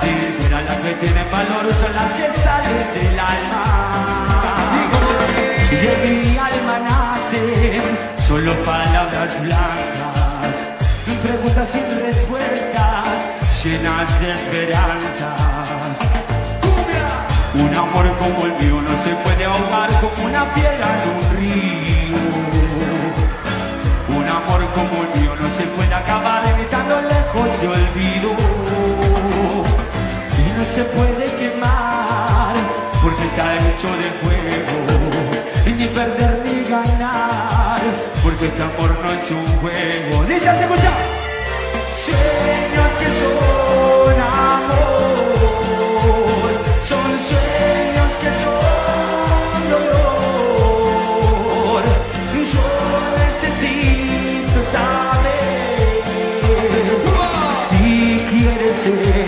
sinceras, las que tienen valor, son las que salen del alma. Y de mi alma nacen solo palabras blancas, preguntas sin respuestas, llenas de esperanzas. Un amor como el mío no se puede ahogar como una piedra en un río. Un amor como el mío no se puede acabar evitando lejos de olvido. Y no se puede quemar porque está hecho de fuego. Y ni perder ni ganar porque este amor no es un juego. Dice, ¿se escucha? Sueños que son amor, son sueños que son dolor. Yo necesito saber si quieres ser